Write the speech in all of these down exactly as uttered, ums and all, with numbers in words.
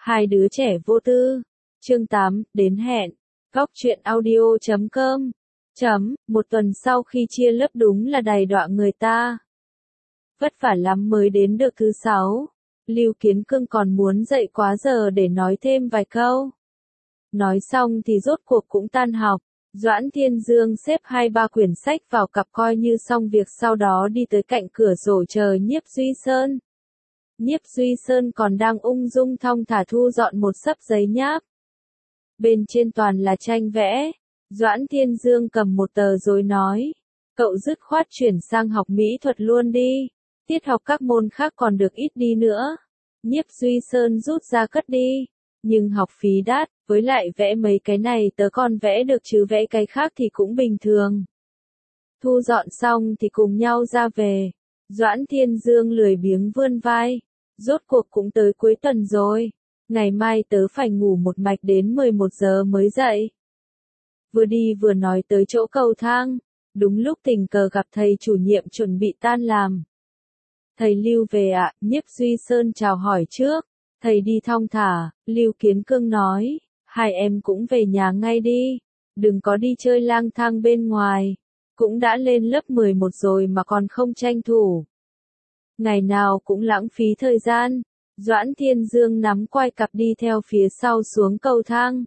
Hai đứa trẻ vô tư. Chương tám, đến hẹn. Góc truyện audio chấm com. Chấm, một tuần sau khi chia lớp đúng là đầy đọa người ta. Vất vả lắm mới đến được thứ sáu. Lưu Kiến Cương còn muốn dậy quá giờ để nói thêm vài câu. Nói xong thì rốt cuộc cũng tan học. Doãn Thiên Dương xếp hai ba quyển sách vào cặp coi như xong việc, sau đó đi tới cạnh cửa sổ chờ Nhiếp Duy Sơn. Nhiếp Duy Sơn còn đang ung dung thong thả thu dọn một xấp giấy nháp. Bên trên toàn là tranh vẽ. Doãn Thiên Dương cầm một tờ rồi nói, cậu dứt khoát chuyển sang học mỹ thuật luôn đi. Tiết học các môn khác còn được ít đi nữa. Nhiếp Duy Sơn rút ra cất đi. Nhưng học phí đắt, với lại vẽ mấy cái này tớ còn vẽ được chứ vẽ cái khác thì cũng bình thường. Thu dọn xong thì cùng nhau ra về. Doãn Thiên Dương lười biếng vươn vai. Rốt cuộc cũng tới cuối tuần rồi. Ngày mai tớ phải ngủ một mạch đến mười một giờ mới dậy. Vừa đi vừa nói tới chỗ cầu thang. Đúng lúc tình cờ gặp thầy chủ nhiệm chuẩn bị tan làm. Thầy Lưu về ạ, à? Nhiếp Duy Sơn chào hỏi trước. Thầy đi thong thả, Lưu Kiến Cương nói, hai em cũng về nhà ngay đi. Đừng có đi chơi lang thang bên ngoài. Cũng đã lên lớp mười một rồi mà còn không tranh thủ. Ngày nào cũng lãng phí thời gian. Doãn Thiên Dương nắm quai cặp đi theo phía sau xuống cầu thang.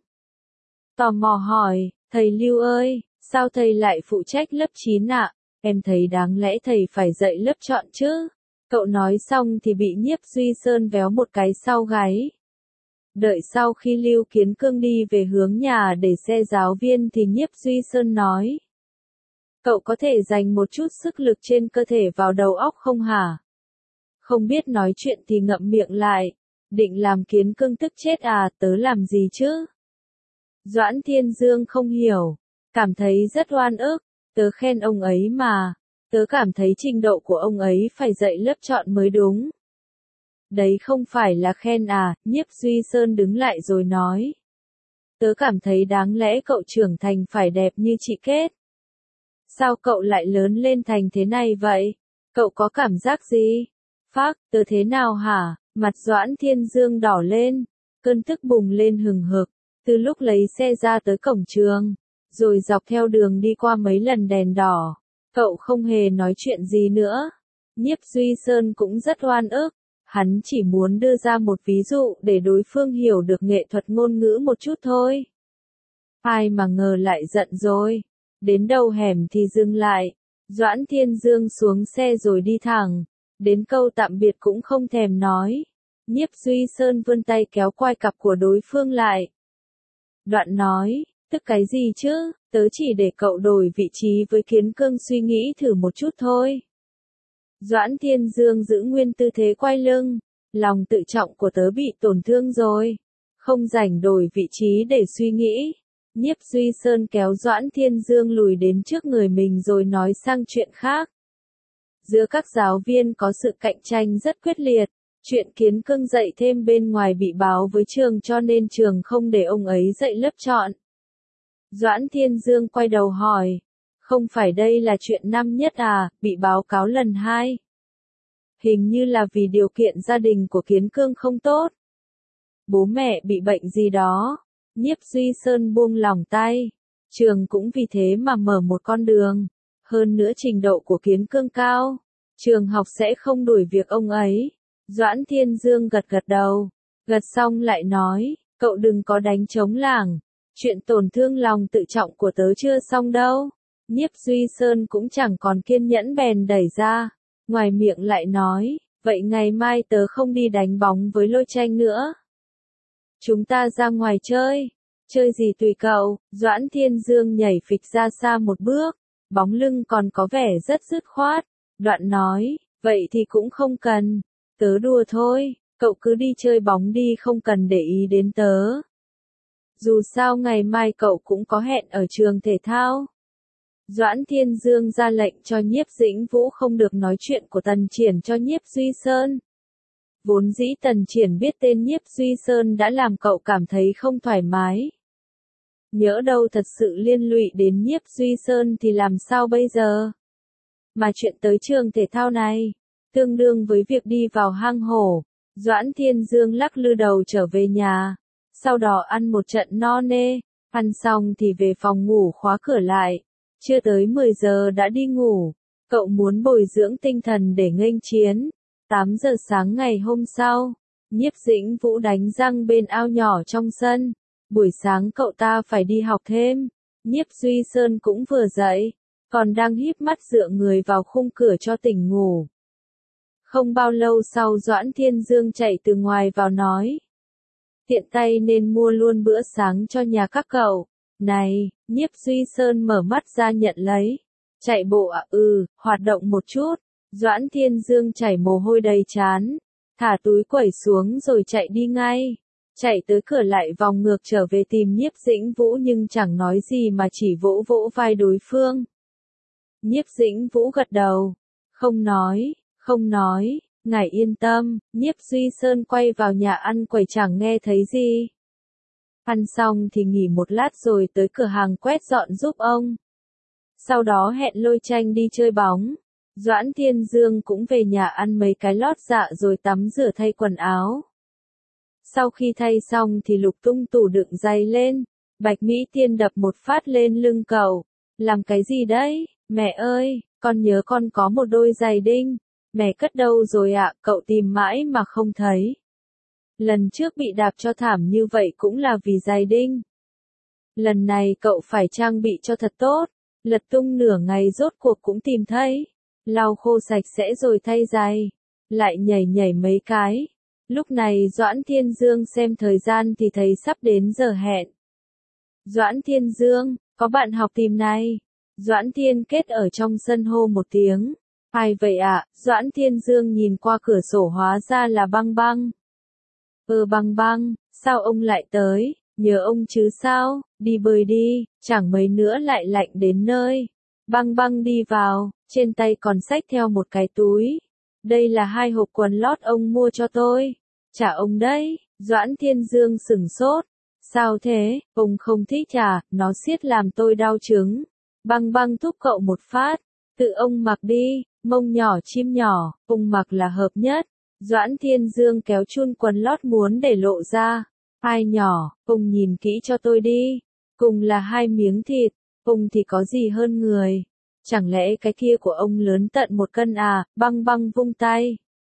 Tò mò hỏi, thầy Lưu ơi, sao thầy lại phụ trách lớp chín ạ? À? Em thấy đáng lẽ thầy phải dạy lớp chọn chứ. Cậu nói xong thì bị Nhiếp Duy Sơn véo một cái sau gáy. Đợi sau khi Lưu Kiến Cương đi về hướng nhà để xe giáo viên thì Nhiếp Duy Sơn nói. Cậu có thể dành một chút sức lực trên cơ thể vào đầu óc không hả? Không biết nói chuyện thì ngậm miệng lại. Định làm Kiến Cương tức chết à, tớ làm gì chứ? Doãn Thiên Dương không hiểu. Cảm thấy rất oan ức. Tớ khen ông ấy mà. Tớ cảm thấy trình độ của ông ấy phải dạy lớp chọn mới đúng. Đấy không phải là khen à, Nhiếp Duy Sơn đứng lại rồi nói. Tớ cảm thấy đáng lẽ cậu trưởng thành phải đẹp như chị Kết. Sao cậu lại lớn lên thành thế này vậy? Cậu có cảm giác gì? Phác, tớ thế nào hả? Mặt Doãn Thiên Dương đỏ lên. Cơn tức bùng lên hừng hực. Từ lúc lấy xe ra tới cổng trường. Rồi dọc theo đường đi qua mấy lần đèn đỏ. Cậu không hề nói chuyện gì nữa. Nhiếp Duy Sơn cũng rất oan ức. Hắn chỉ muốn đưa ra một ví dụ để đối phương hiểu được nghệ thuật ngôn ngữ một chút thôi. Ai mà ngờ lại giận rồi. Đến đầu hẻm thì dừng lại. Doãn Thiên Dương xuống xe rồi đi thẳng. Đến câu tạm biệt cũng không thèm nói. Nhiếp Duy Sơn vươn tay kéo quai cặp của đối phương lại. Đoạn nói, tức cái gì chứ, tớ chỉ để cậu đổi vị trí với Kiến Cương suy nghĩ thử một chút thôi. Doãn Thiên Dương giữ nguyên tư thế quay lưng. Lòng tự trọng của tớ bị tổn thương rồi. Không rảnh đổi vị trí để suy nghĩ. Nhiếp Duy Sơn kéo Doãn Thiên Dương lùi đến trước người mình rồi nói sang chuyện khác. Giữa các giáo viên có sự cạnh tranh rất quyết liệt. Chuyện Kiến Cương dạy thêm bên ngoài bị báo với trường cho nên trường không để ông ấy dạy lớp chọn. Doãn Thiên Dương quay đầu hỏi. Không phải đây là chuyện năm nhất à, bị báo cáo lần hai. Hình như là vì điều kiện gia đình của Kiến Cương không tốt. Bố mẹ bị bệnh gì đó. Nhiếp Duy Sơn buông lỏng tay. Trường cũng vì thế mà mở một con đường. Hơn nữa trình độ của Kiến Cương cao. Trường học sẽ không đuổi việc ông ấy. Doãn Thiên Dương gật gật đầu. Gật xong lại nói, cậu đừng có đánh trống lảng. Chuyện tổn thương lòng tự trọng của tớ chưa xong đâu. Nhiếp Duy Sơn cũng chẳng còn kiên nhẫn bèn đẩy ra. Ngoài miệng lại nói, vậy ngày mai tớ không đi đánh bóng với Lôi Tranh nữa. Chúng ta ra ngoài chơi. Chơi gì tùy cậu. Doãn Thiên Dương nhảy phịch ra xa một bước. Bóng lưng còn có vẻ rất dứt khoát. Đoạn nói, vậy thì cũng không cần. Tớ đùa thôi, cậu cứ đi chơi bóng đi, không cần để ý đến tớ. Dù sao ngày mai cậu cũng có hẹn ở trường thể thao. Doãn Thiên Dương ra lệnh cho Nhiếp Dĩnh Vũ không được nói chuyện của Tần Triển cho Nhiếp Duy Sơn. Vốn dĩ Tần Triển biết tên Nhiếp Duy Sơn đã làm cậu cảm thấy không thoải mái. Nhỡ đâu thật sự liên lụy đến Nhiếp Duy Sơn thì làm sao bây giờ? Mà chuyện tới trường thể thao này, tương đương với việc đi vào hang hổ. Doãn Thiên Dương lắc lư đầu trở về nhà, sau đó ăn một trận no nê, ăn xong thì về phòng ngủ khóa cửa lại, chưa tới mười giờ đã đi ngủ, cậu muốn bồi dưỡng tinh thần để nghênh chiến. tám giờ sáng ngày hôm sau, Nhiếp Dĩnh Vũ đánh răng bên ao nhỏ trong sân, buổi sáng cậu ta phải đi học thêm, Nhiếp Duy Sơn cũng vừa dậy, còn đang híp mắt dựa người vào khung cửa cho tỉnh ngủ. Không bao lâu sau Doãn Thiên Dương chạy từ ngoài vào nói. Tiện tay nên mua luôn bữa sáng cho nhà các cậu. Này, Nhiếp Duy Sơn mở mắt ra nhận lấy. Chạy bộ à? Ừ, hoạt động một chút. Doãn Thiên Dương chảy mồ hôi đầy trán, thả túi quẩy xuống rồi chạy đi ngay. Chạy tới cửa lại vòng ngược trở về tìm Nhiếp Dĩnh Vũ nhưng chẳng nói gì mà chỉ vỗ vỗ vai đối phương. Nhiếp Dĩnh Vũ gật đầu. Không nói, không nói, ngài yên tâm. Nhiếp Duy Sơn quay vào nhà ăn quẩy chẳng nghe thấy gì. Ăn xong thì nghỉ một lát rồi tới cửa hàng quét dọn giúp ông. Sau đó hẹn Lôi Tranh đi chơi bóng. Doãn Thiên Dương cũng về nhà ăn mấy cái lót dạ rồi tắm rửa thay quần áo. Sau khi thay xong thì lục tung tủ đựng giày lên. Bạch Mỹ Tiên đập một phát lên lưng cậu. Làm cái gì đấy? Mẹ ơi, con nhớ con có một đôi giày đinh. Mẹ cất đâu rồi ạ? Cậu tìm mãi mà không thấy. Lần trước bị đạp cho thảm như vậy cũng là vì giày đinh. Lần này cậu phải trang bị cho thật tốt. Lật tung nửa ngày rốt cuộc cũng tìm thấy. Lau khô sạch sẽ rồi thay giày. Lại nhảy nhảy mấy cái. Lúc này Doãn Thiên Dương xem thời gian thì thấy sắp đến giờ hẹn. Doãn Thiên Dương, có bạn học tìm này. Doãn Thiên Kết ở trong sân hô một tiếng. Ai vậy ạ? Doãn Thiên Dương nhìn qua cửa sổ hóa ra là Băng Băng. Ờ Băng Băng, sao ông lại tới? Nhớ ông chứ sao? Đi bơi đi, chẳng mấy nữa lại lạnh đến nơi. Băng Băng đi vào, trên tay còn xách theo một cái túi. Đây là hai hộp quần lót ông mua cho tôi. Trả ông đấy. Doãn Thiên Dương sửng sốt. Sao thế? Ông không thích à? Nó siết làm tôi đau trứng. Băng Băng thúc cậu một phát. Tự ông mặc đi, mông nhỏ chim nhỏ, ông mặc là hợp nhất. Doãn Thiên Dương kéo chun quần lót muốn để lộ ra. Hai nhỏ, ông nhìn kỹ cho tôi đi. Cùng là hai miếng thịt, ông thì có gì hơn người. Chẳng lẽ cái kia của ông lớn tận một cân à? Băng Băng vung tay.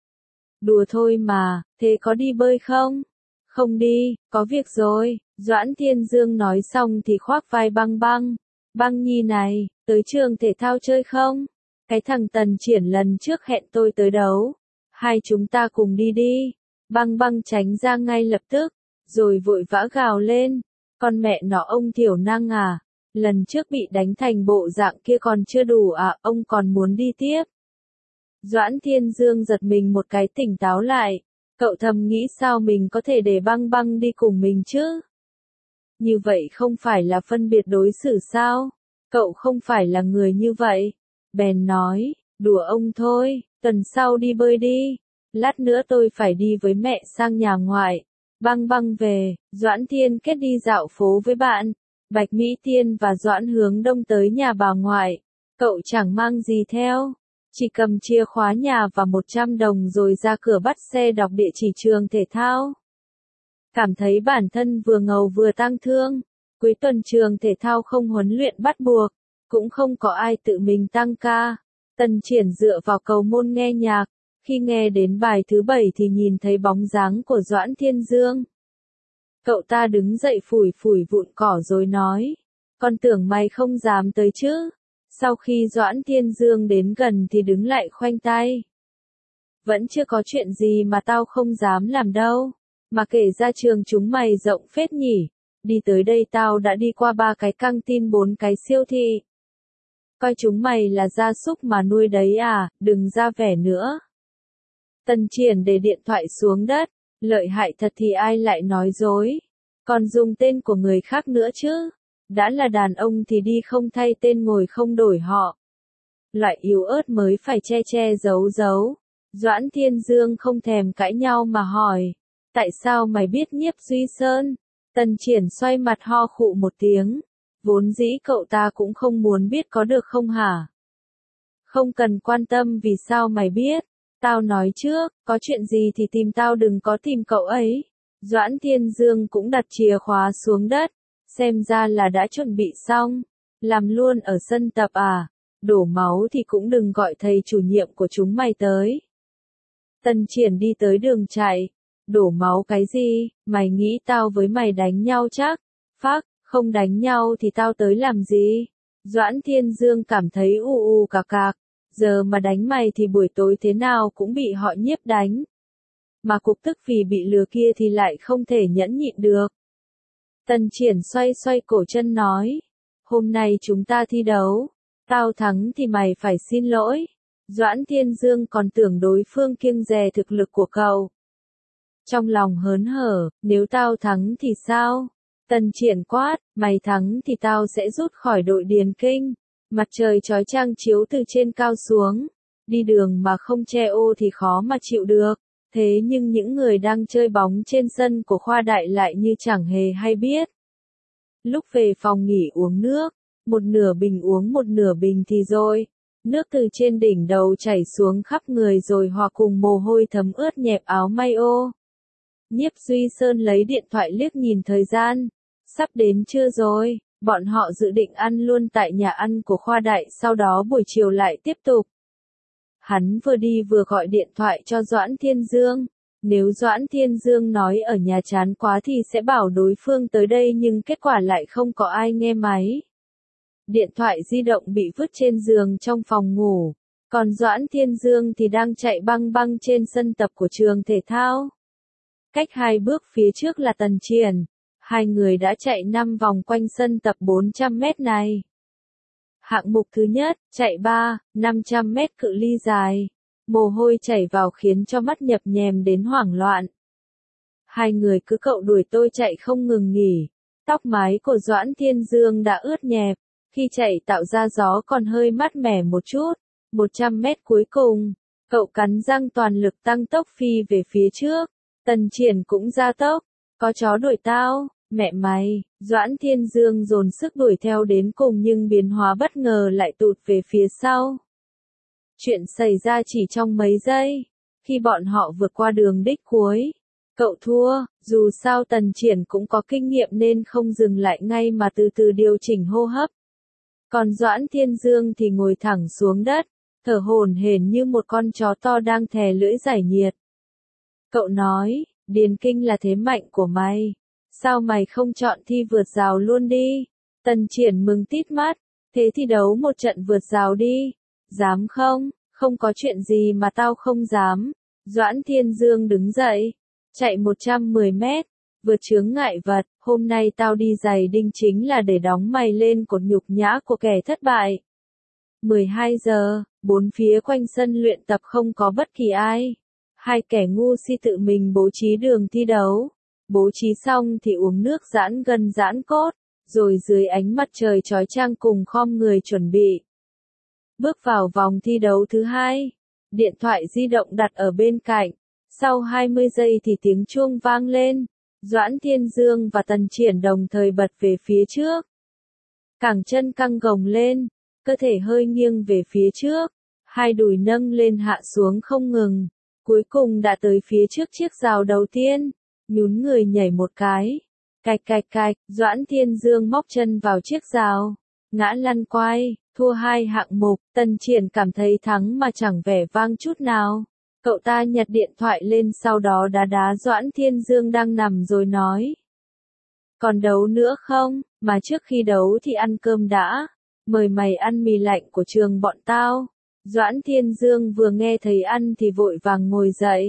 Đùa thôi mà, thế có đi bơi không? Không đi, có việc rồi. Doãn Thiên Dương nói xong thì khoác vai Băng Băng. Băng Nhi này, tới trường thể thao chơi không? Cái thằng Tần Triển lần trước hẹn tôi tới đấu. Hai chúng ta cùng đi đi. Băng Băng tránh ra ngay lập tức, rồi vội vã gào lên. Con mẹ nó ông thiểu năng à? Lần trước bị đánh thành bộ dạng kia còn chưa đủ à? Ông còn muốn đi tiếp? Doãn Thiên Dương giật mình một cái tỉnh táo lại. Cậu thầm nghĩ sao mình có thể để Băng Băng đi cùng mình chứ? Như vậy không phải là phân biệt đối xử sao? Cậu không phải là người như vậy. Bèn nói, đùa ông thôi, tuần sau đi bơi đi. Lát nữa tôi phải đi với mẹ sang nhà ngoại. Băng Băng về, Doãn Thiên Kết đi dạo phố với bạn. Bạch Mỹ Tiên và Doãn Hướng Đông tới nhà bà ngoại. Cậu chẳng mang gì theo. Chỉ cầm chìa khóa nhà và một trăm đồng rồi ra cửa bắt xe đọc địa chỉ trường thể thao. Cảm thấy bản thân vừa ngầu vừa tang thương. Cuối tuần trường thể thao không huấn luyện bắt buộc. Cũng không có ai tự mình tăng ca. Tần Triển dựa vào cầu môn nghe nhạc. Khi nghe đến bài thứ bảy thì nhìn thấy bóng dáng của Doãn Thiên Dương. Cậu ta đứng dậy phủi phủi vụn cỏ rồi nói. Con tưởng mày không dám tới chứ. Sau khi Doãn Thiên Dương đến gần thì đứng lại khoanh tay. Vẫn chưa có chuyện gì mà tao không dám làm đâu. Mà kể ra trường chúng mày rộng phết nhỉ. Đi tới đây tao đã đi qua ba cái căng tin bốn cái siêu thị. Coi chúng mày là gia súc mà nuôi đấy à, đừng ra vẻ nữa. Tần Triển để điện thoại xuống đất. Lợi hại thật thì ai lại nói dối. Còn dùng tên của người khác nữa chứ. Đã là đàn ông thì đi không thay tên ngồi không đổi họ. Loại yếu ớt mới phải che che giấu giấu. Doãn Thiên Dương không thèm cãi nhau mà hỏi. Tại sao mày biết Nhiếp Duy Sơn? Tần Triển xoay mặt ho khụ một tiếng. Vốn dĩ cậu ta cũng không muốn biết có được không hả? Không cần quan tâm vì sao mày biết. Tao nói trước, có chuyện gì thì tìm tao đừng có tìm cậu ấy. Doãn Thiên Dương cũng đặt chìa khóa xuống đất, xem ra là đã chuẩn bị xong. Làm luôn ở sân tập à, đổ máu thì cũng đừng gọi thầy chủ nhiệm của chúng mày tới. Tần Triển đi tới đường chạy, đổ máu cái gì, mày nghĩ tao với mày đánh nhau chắc? Phác, không đánh nhau thì tao tới làm gì? Doãn Thiên Dương cảm thấy u u cạc cạc, giờ mà đánh mày thì buổi tối thế nào cũng bị họ nhiếp đánh. Mà cục tức vì bị lừa kia thì lại không thể nhẫn nhịn được. Tần Triển xoay xoay cổ chân nói, hôm nay chúng ta thi đấu, tao thắng thì mày phải xin lỗi. Doãn Thiên Dương còn tưởng đối phương kiêng dè thực lực của cậu. Trong lòng hớn hở, nếu tao thắng thì sao? Tần Triển quát, mày thắng thì tao sẽ rút khỏi đội điền kinh. Mặt trời chói chang chiếu từ trên cao xuống, đi đường mà không che ô thì khó mà chịu được. Thế nhưng những người đang chơi bóng trên sân của khoa đại lại như chẳng hề hay biết. Lúc về phòng nghỉ uống nước, một nửa bình uống một nửa bình thì rồi. Nước từ trên đỉnh đầu chảy xuống khắp người rồi hòa cùng mồ hôi thấm ướt nhẹp áo may ô. Nhiếp Duy Sơn lấy điện thoại liếc nhìn thời gian. Sắp đến trưa rồi, bọn họ dự định ăn luôn tại nhà ăn của khoa đại sau đó buổi chiều lại tiếp tục. Hắn vừa đi vừa gọi điện thoại cho Doãn Thiên Dương. Nếu Doãn Thiên Dương nói ở nhà chán quá thì sẽ bảo đối phương tới đây nhưng kết quả lại không có ai nghe máy. Điện thoại di động bị vứt trên giường trong phòng ngủ. Còn Doãn Thiên Dương thì đang chạy băng băng trên sân tập của trường thể thao. Cách hai bước phía trước là Tần Triển. Hai người đã chạy năm vòng quanh sân tập bốn trăm mét này. Hạng mục thứ nhất, chạy ba, năm trăm mét cự ly dài. Mồ hôi chảy vào khiến cho mắt nhập nhèm đến hoảng loạn. Hai người cứ cậu đuổi tôi chạy không ngừng nghỉ. Tóc mái của Doãn Thiên Dương đã ướt nhẹp. Khi chạy tạo ra gió còn hơi mát mẻ một chút. một trăm mét cuối cùng, cậu cắn răng toàn lực tăng tốc phi về phía trước. Tần Triển cũng ra tốc. Có chó đuổi tao, mẹ mày. Doãn Thiên Dương dồn sức đuổi theo đến cùng nhưng biến hóa bất ngờ lại tụt về phía sau. Chuyện xảy ra chỉ trong mấy giây. Khi bọn họ vượt qua đường đích cuối, cậu thua. Dù sao Tần Triển cũng có kinh nghiệm nên không dừng lại ngay mà từ từ điều chỉnh hô hấp. Còn Doãn Thiên Dương thì ngồi thẳng xuống đất, thở hổn hển như một con chó to đang thè lưỡi giải nhiệt. Cậu nói, điền kinh là thế mạnh của mày. Sao mày không chọn thi vượt rào luôn đi? Tần Triển mừng tít mắt. Thế thi đấu một trận vượt rào đi. Dám không? Không có chuyện gì mà tao không dám. Doãn Thiên Dương đứng dậy. Chạy một trăm mười mét. Vượt chướng ngại vật. Hôm nay tao đi giày đinh chính là để đóng mày lên cột nhục nhã của kẻ thất bại. mười hai giờ. Bốn phía quanh sân luyện tập không có bất kỳ ai. Hai kẻ ngu si tự mình bố trí đường thi đấu. Bố trí xong thì uống nước giãn gân giãn cốt, rồi dưới ánh mặt trời chói chang cùng khom người chuẩn bị. Bước vào vòng thi đấu thứ hai, điện thoại di động đặt ở bên cạnh. Sau hai mươi giây thì tiếng chuông vang lên. Doãn Thiên Dương và Tần Triển đồng thời bật về phía trước. Cẳng chân căng gồng lên, cơ thể hơi nghiêng về phía trước. Hai đùi nâng lên hạ xuống không ngừng. Cuối cùng đã tới phía trước chiếc rào đầu tiên. Nhún người nhảy một cái. Cạch cạch cạch, Doãn Thiên Dương móc chân vào chiếc rào. Ngã lăn quay, thua hai hạng mục. Tần Triển cảm thấy thắng mà chẳng vẻ vang chút nào. Cậu ta nhặt điện thoại lên sau đó đá đá Doãn Thiên Dương đang nằm rồi nói. Còn đấu nữa không? Mà trước khi đấu thì ăn cơm đã. Mời mày ăn mì lạnh của trường bọn tao. Doãn Thiên Dương vừa nghe thấy ăn thì vội vàng ngồi dậy.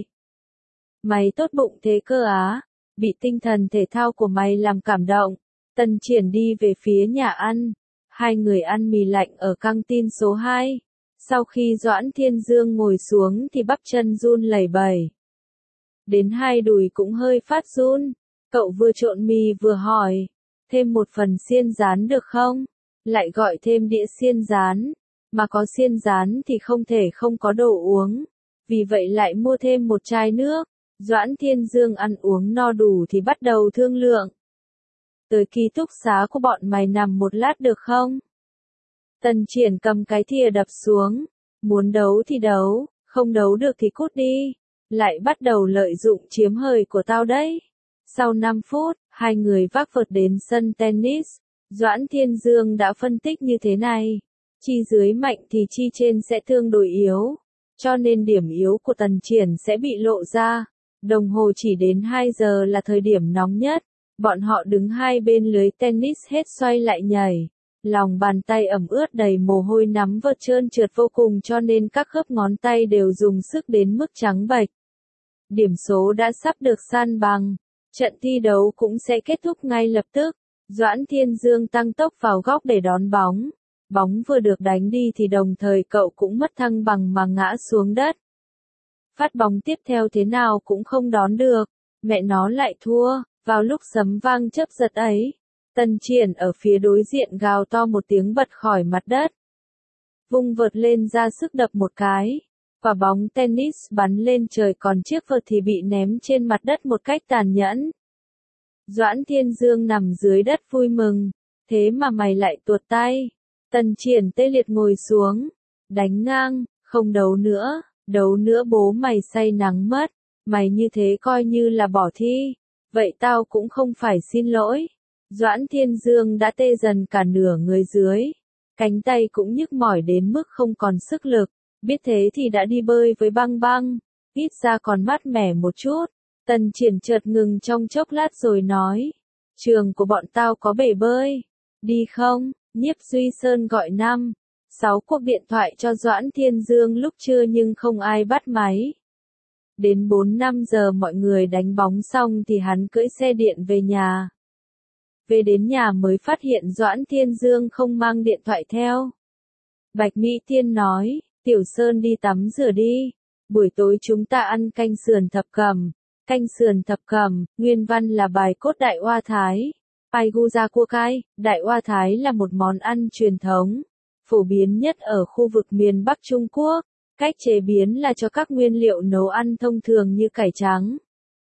Mày tốt bụng thế cơ á, bị tinh thần thể thao của mày làm cảm động. Tần Triển đi về phía nhà ăn. Hai người ăn mì lạnh ở căng tin số hai. Sau khi Doãn Thiên Dương ngồi xuống thì bắp chân run lẩy bẩy. Đến hai đùi cũng hơi phát run. Cậu vừa trộn mì vừa hỏi. Thêm một phần xiên rán được không? Lại gọi thêm đĩa xiên rán. Mà có xiên rán thì không thể không có đồ uống. Vì vậy lại mua thêm một chai nước. Doãn Thiên Dương ăn uống no đủ thì bắt đầu thương lượng. Tới ký túc xá của bọn mày nằm một lát được không? Tần Triển cầm cái thìa đập xuống. Muốn đấu thì đấu, Không đấu được thì cút đi. Lại bắt đầu lợi dụng chiếm hời của tao đấy. Sau năm phút, hai người vác vợt đến sân tennis. Doãn Thiên Dương đã phân tích như thế này. Chi dưới mạnh thì chi trên sẽ tương đối yếu. Cho nên điểm yếu của Tần Triển sẽ bị lộ ra. Đồng hồ chỉ đến hai giờ là thời điểm nóng nhất. Bọn họ đứng hai bên lưới tennis hết xoay lại nhảy. Lòng bàn tay ẩm ướt đầy mồ hôi, nắm vợt trơn trượt vô cùng cho nên các khớp ngón tay đều dùng sức đến mức trắng bệch. Điểm số đã sắp được san bằng. Trận thi đấu cũng sẽ kết thúc ngay lập tức. Doãn Thiên Dương tăng tốc vào góc để đón bóng. Bóng vừa được đánh đi thì đồng thời cậu cũng mất thăng bằng mà ngã xuống đất. Phát bóng tiếp theo thế nào cũng không đón được. Mẹ nó lại thua. Vào lúc sấm vang chớp giật ấy, Tần Triển ở phía đối diện gào to một tiếng bật khỏi mặt đất. Vung vợt lên ra sức đập một cái. Quả bóng tennis bắn lên trời, còn chiếc vợt thì bị ném trên mặt đất một cách tàn nhẫn. Doãn Thiên Dương nằm dưới đất vui mừng. Thế mà mày lại tuột tay. Tần Triển tê liệt ngồi xuống. Đánh ngang, không đấu nữa, đấu nữa bố mày say nắng mất. Mày như thế coi như là bỏ thi. Vậy tao cũng không phải xin lỗi. Doãn Thiên Dương đã tê dần cả nửa người dưới. Cánh tay cũng nhức mỏi đến mức không còn sức lực. Biết thế thì đã đi bơi với Băng Băng. Ít ra còn mát mẻ một chút. Tần Triển chợt ngừng trong chốc lát rồi nói. Trường của bọn tao có bể bơi. Đi không? Nhiếp Duy Sơn gọi năm, sáu cuộc điện thoại cho Doãn Thiên Dương lúc trưa nhưng không ai bắt máy. Đến bốn năm giờ mọi người đánh bóng xong thì hắn cưỡi xe điện về nhà. Về đến nhà mới phát hiện Doãn Thiên Dương không mang điện thoại theo. Bạch Mỹ Thiên nói, Tiểu Sơn đi tắm rửa đi. Buổi tối chúng ta ăn canh sườn thập cẩm. Canh sườn thập cẩm, nguyên văn là bài cốt Đại Oa Thái. Pai gu ra cua cay, Đại Oa Thái là một món ăn truyền thống, phổ biến nhất ở khu vực miền Bắc Trung Quốc. Cách chế biến là cho các nguyên liệu nấu ăn thông thường như cải trắng,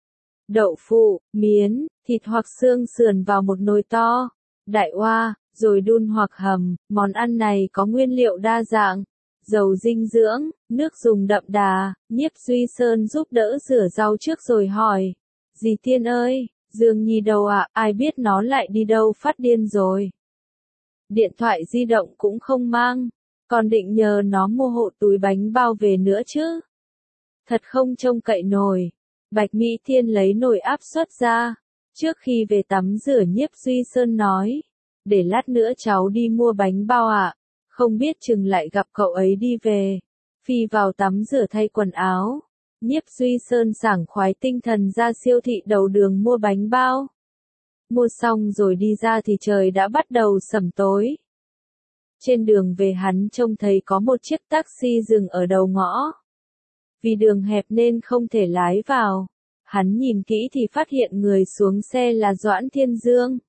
đậu phụ, miến, thịt hoặc xương sườn vào một nồi to, đại oa, rồi đun hoặc hầm. Món ăn này có nguyên liệu đa dạng, giàu dinh dưỡng, nước dùng đậm đà. Nhiếp Duy Sơn giúp đỡ rửa rau trước rồi hỏi, dì Tiên ơi, Dương Nhi đâu ạ, à? Ai biết nó lại đi đâu phát điên rồi. Điện thoại di động cũng không mang, còn định nhờ nó mua hộ túi bánh bao về nữa chứ. Thật không trông cậy nổi. Bạch Mỹ Thiên lấy nồi áp suất ra. Trước khi về tắm rửa Nhiếp Duy Sơn nói, để lát nữa cháu đi mua bánh bao ạ. À? Không biết chừng lại gặp cậu ấy đi về. Phi vào tắm rửa thay quần áo. Nhiếp Duy Sơn sảng khoái tinh thần ra siêu thị đầu đường mua bánh bao. Mua xong rồi đi ra thì trời đã bắt đầu sẩm tối. Trên đường về hắn trông thấy có một chiếc taxi dừng ở đầu ngõ. Vì đường hẹp nên không thể lái vào. Hắn nhìn kỹ thì phát hiện người xuống xe là Doãn Thiên Dương.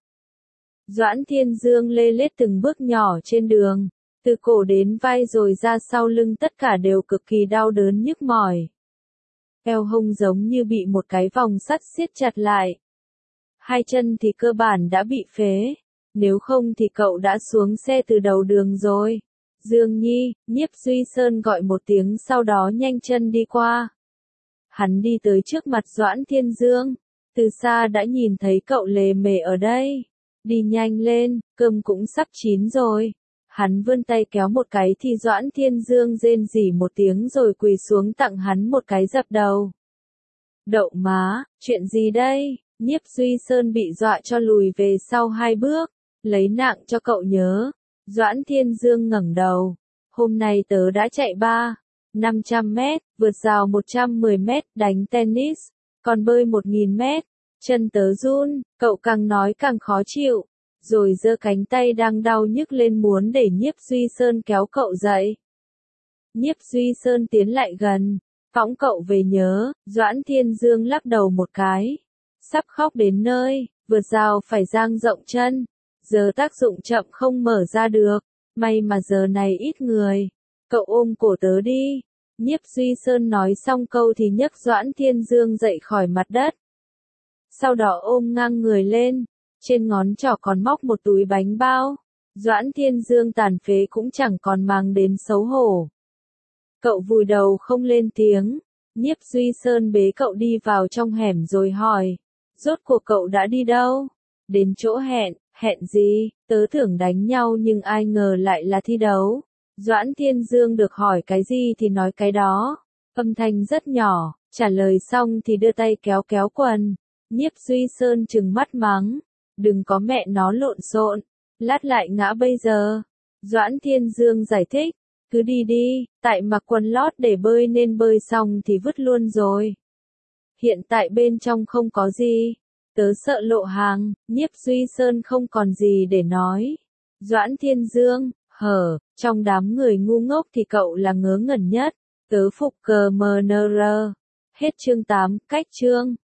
Doãn Thiên Dương lê lết từng bước nhỏ trên đường. Từ cổ đến vai rồi ra sau lưng tất cả đều cực kỳ đau đớn nhức mỏi. Eo hông giống như bị một cái vòng sắt siết chặt lại. Hai chân thì cơ bản đã bị phế. Nếu không thì cậu đã xuống xe từ đầu đường rồi. Dương Nhi, Nhiếp Duy Sơn gọi một tiếng sau đó nhanh chân đi qua. Hắn đi tới trước mặt Doãn Thiên Dương. Từ xa đã nhìn thấy cậu lề mề ở đây. Đi nhanh lên, cơm cũng sắp chín rồi. Hắn vươn tay kéo một cái thì Doãn Thiên Dương rên rỉ một tiếng rồi quỳ xuống tặng hắn một cái dập đầu. Đậu má, chuyện gì đây? Nhiếp Duy Sơn bị dọa cho lùi về sau hai bước. Lấy nặng cho cậu nhớ. Doãn Thiên Dương ngẩng đầu. Hôm nay tớ đã chạy ba, năm trăm mét, vượt rào một trăm mười mét, đánh tennis, còn bơi một nghìn mét. Chân tớ run, cậu càng nói càng khó chịu. Rồi giơ cánh tay đang đau nhức lên muốn để Nhiếp Duy Sơn kéo cậu dậy. Nhiếp Duy Sơn tiến lại gần, phóng cậu về nhớ. Doãn Thiên Dương lắc đầu một cái. Sắp khóc đến nơi, vượt rào phải dang rộng chân. Giờ tác dụng chậm không mở ra được. May mà giờ này ít người. Cậu ôm cổ tớ đi. Nhiếp Duy Sơn nói xong câu thì nhấc Doãn Thiên Dương dậy khỏi mặt đất. Sau đó ôm ngang người lên. Trên ngón trỏ còn móc một túi bánh bao. Doãn Thiên Dương tàn phế cũng chẳng còn mang đến xấu hổ. Cậu vùi đầu không lên tiếng. Nhiếp Duy Sơn bế cậu đi vào trong hẻm rồi hỏi. Rốt cuộc cậu đã đi đâu? Đến chỗ hẹn, hẹn gì? Tớ tưởng đánh nhau nhưng ai ngờ lại là thi đấu. Doãn Thiên Dương được hỏi cái gì thì nói cái đó. Âm thanh rất nhỏ, trả lời xong thì đưa tay kéo kéo quần. Nhiếp Duy Sơn trừng mắt mắng. Đừng có mẹ nó lộn xộn, lát lại ngã bây giờ. Doãn Thiên Dương giải thích. Cứ đi đi, tại mặc quần lót để bơi nên bơi xong thì vứt luôn rồi. Hiện tại bên trong không có gì. Tớ sợ lộ hàng. Nhiếp Duy Sơn không còn gì để nói. Doãn Thiên Dương, hở, trong đám người ngu ngốc thì cậu là ngớ ngẩn nhất. Tớ phục cờ mờ nờ rờ. Hết chương tám, cách chương.